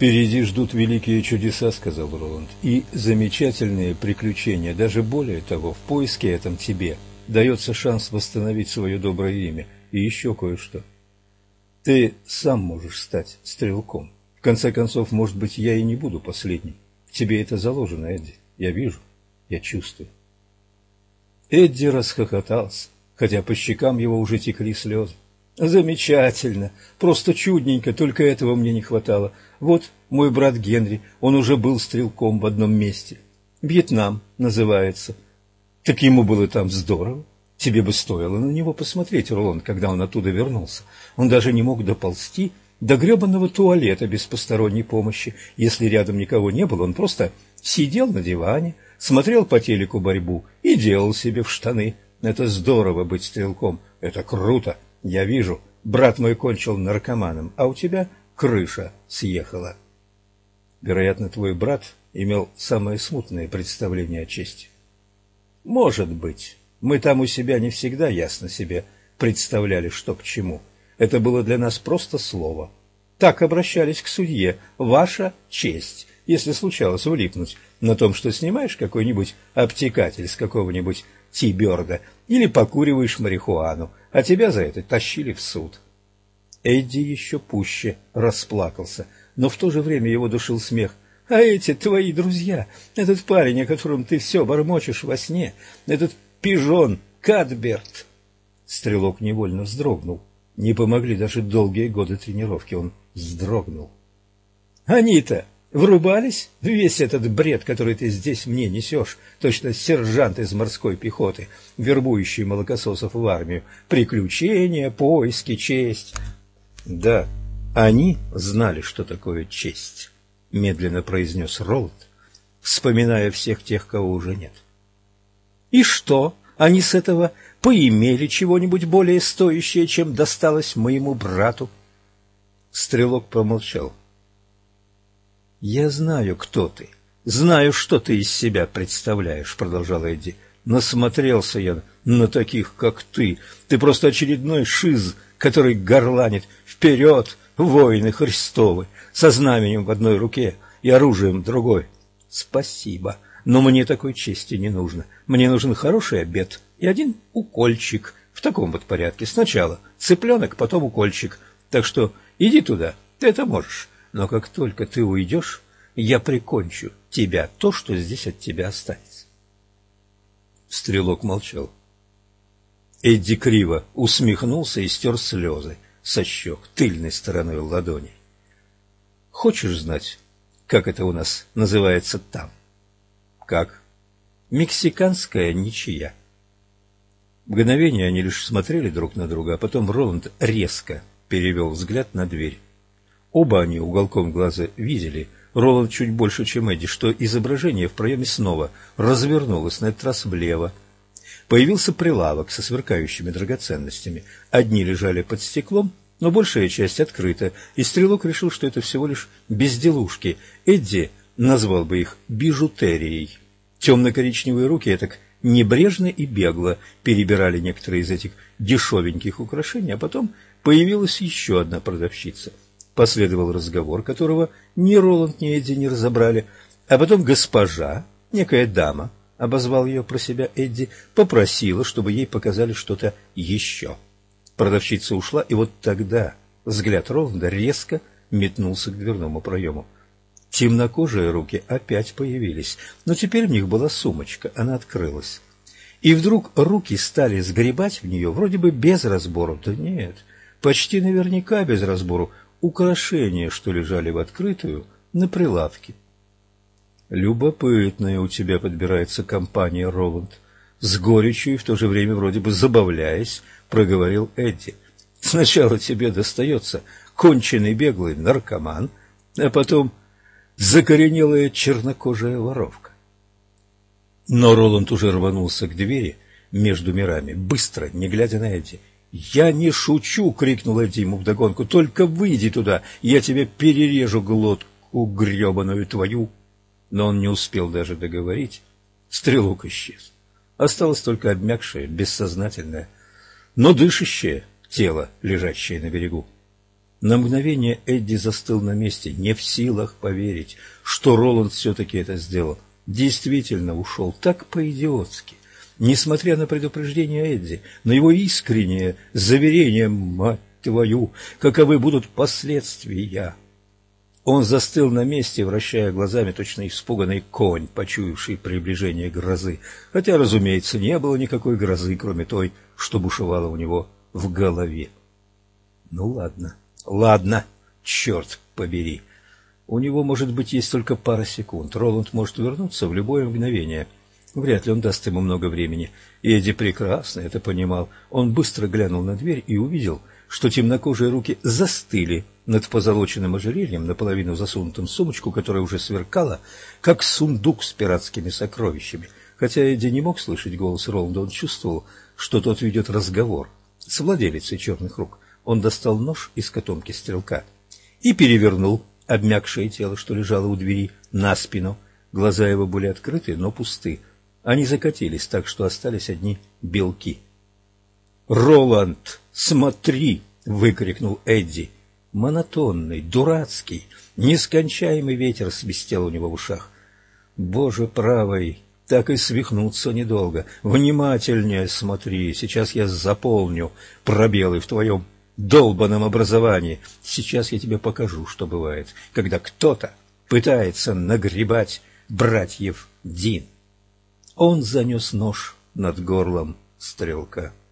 «Впереди ждут великие чудеса», — сказал Роланд, — «и замечательные приключения. Даже более того, в поиске этом тебе дается шанс восстановить свое доброе имя. И еще кое-что. Ты сам можешь стать стрелком. В конце концов, может быть, я и не буду последним. В тебе это заложено, Эдди. Я вижу, я чувствую». Эдди расхохотался, хотя по щекам его уже текли слезы. «Замечательно, просто чудненько, только этого мне не хватало. Вот мой брат Генри, он уже был стрелком в одном месте. Вьетнам называется. Так ему было там здорово. Тебе бы стоило на него посмотреть, Роланд, когда он оттуда вернулся. Он даже не мог доползти до гребаного туалета без посторонней помощи. Если рядом никого не было, он просто сидел на диване, смотрел по телеку борьбу и делал себе в штаны. Это здорово быть стрелком, это круто. Я вижу, брат мой кончил наркоманом, а у тебя крыша съехала. Вероятно, твой брат имел самое смутное представление о чести. Может быть. Мы там у себя не всегда ясно себе представляли, что к чему. Это было для нас просто слово. Так обращались к судье. Ваша честь. Если случалось влипнуть на том, что снимаешь какой-нибудь обтекатель с какого-нибудь Ти-Бёрда или покуриваешь марихуану, а тебя за это тащили в суд. Эдди еще пуще расплакался, но в то же время его душил смех. А эти твои друзья, этот парень, о котором ты все бормочешь во сне, этот пижон Кадберт. Стрелок невольно вздрогнул. Не помогли даже долгие годы тренировки, он вздрогнул. Они-то врубались в весь этот бред, который ты здесь мне несешь, точно сержант из морской пехоты, вербующий молокососов в армию. Приключения, поиски, честь. Да, они знали, что такое честь, медленно произнес Роланд, вспоминая всех тех, кого уже нет. И что? Они с этого поимели чего-нибудь более стоящее, чем досталось моему брату? Стрелок промолчал. «Я знаю, кто ты, знаю, что ты из себя представляешь», — продолжал Эдди. «Насмотрелся я на таких, как ты. Ты просто очередной шиз, который горланит «Вперед, воины Христовы!» со знаменем в одной руке и оружием в другой. Спасибо, но мне такой чести не нужно. Мне нужен хороший обед и один укольчик. В таком вот порядке. Сначала цыпленок, потом укольчик. Так что иди туда, ты это можешь. Но как только ты уйдешь, я прикончу тебя, то, что здесь от тебя останется». Стрелок молчал. Эдди криво усмехнулся и стер слезы со щек тыльной стороной ладони. «Хочешь знать, как это у нас называется там?» «Как?» «Мексиканская ничья». Мгновение они лишь смотрели друг на друга, а потом Роланд резко перевел взгляд на дверь. Оба они уголком глаза видели, Роланд чуть больше, чем Эдди, что изображение в проеме снова развернулось, на этот раз влево. Появился прилавок со сверкающими драгоценностями. Одни лежали под стеклом, но большая часть открыта, и Стрелок решил, что это всего лишь безделушки. Эдди назвал бы их бижутерией. Темно-коричневые руки так небрежно и бегло перебирали некоторые из этих дешевеньких украшений, а потом появилась еще одна продавщица. Последовал разговор, которого ни Роланд, ни Эдди не разобрали, а потом госпожа, некая дама, обозвал ее про себя Эдди, попросила, чтобы ей показали что-то еще. Продавщица ушла, и вот тогда взгляд Роланда резко метнулся к дверному проему. Темнокожие руки опять появились, но теперь в них была сумочка, она открылась. И вдруг руки стали сгребать в нее вроде бы без разбору, да нет, почти наверняка без разбору, украшения, что лежали в открытую на прилавке. «Любопытная у тебя подбирается компания, Роланд», — с горечью и в то же время вроде бы забавляясь, проговорил Эдди. «Сначала тебе достается конченый беглый наркоман, а потом закоренелая чернокожая воровка». Но Роланд уже рванулся к двери между мирами, быстро, не глядя на Эдди. «Я не шучу!» — крикнул Эдди ему вдогонку. «Только выйди туда, я тебе перережу глотку гребаную твою!» Но он не успел даже договорить. Стрелок исчез. Осталось только обмякшее, бессознательное, но дышащее тело, лежащее на берегу. На мгновение Эдди застыл на месте, не в силах поверить, что Роланд все-таки это сделал. Действительно ушел так по-идиотски. Несмотря на предупреждение Эдди, на его искреннее заверение: «Мать твою, каковы будут последствия!» Он застыл на месте, вращая глазами, точно испуганный конь, почуявший приближение грозы, хотя, разумеется, не было никакой грозы, кроме той, что бушевала у него в голове. Ну ладно, ладно, черт побери. У него, может быть, есть только пара секунд. Роланд может вернуться в любое мгновение. Вряд ли он даст ему много времени. И Эдди прекрасно это понимал. Он быстро глянул на дверь и увидел, что темнокожие руки застыли над позолоченным ожерельем, наполовину засунутым в сумочку, которая уже сверкала, как сундук с пиратскими сокровищами. Хотя Эдди не мог слышать голос Роланда, он чувствовал, что тот ведет разговор с владелицей черных рук. Он достал нож из котомки стрелка и перевернул обмякшее тело, что лежало у двери, на спину. Глаза его были открыты, но пусты. Они закатились так, что остались одни белки. «Роланд, смотри!» — выкрикнул Эдди. Монотонный, дурацкий, нескончаемый ветер свистел у него в ушах. «Боже правый, так и свихнуться недолго. Внимательнее смотри, сейчас я заполню пробелы в твоем долбанном образовании. Сейчас я тебе покажу, что бывает, когда кто-то пытается нагребать братьев Дин». Он занес нож над горлом стрелка.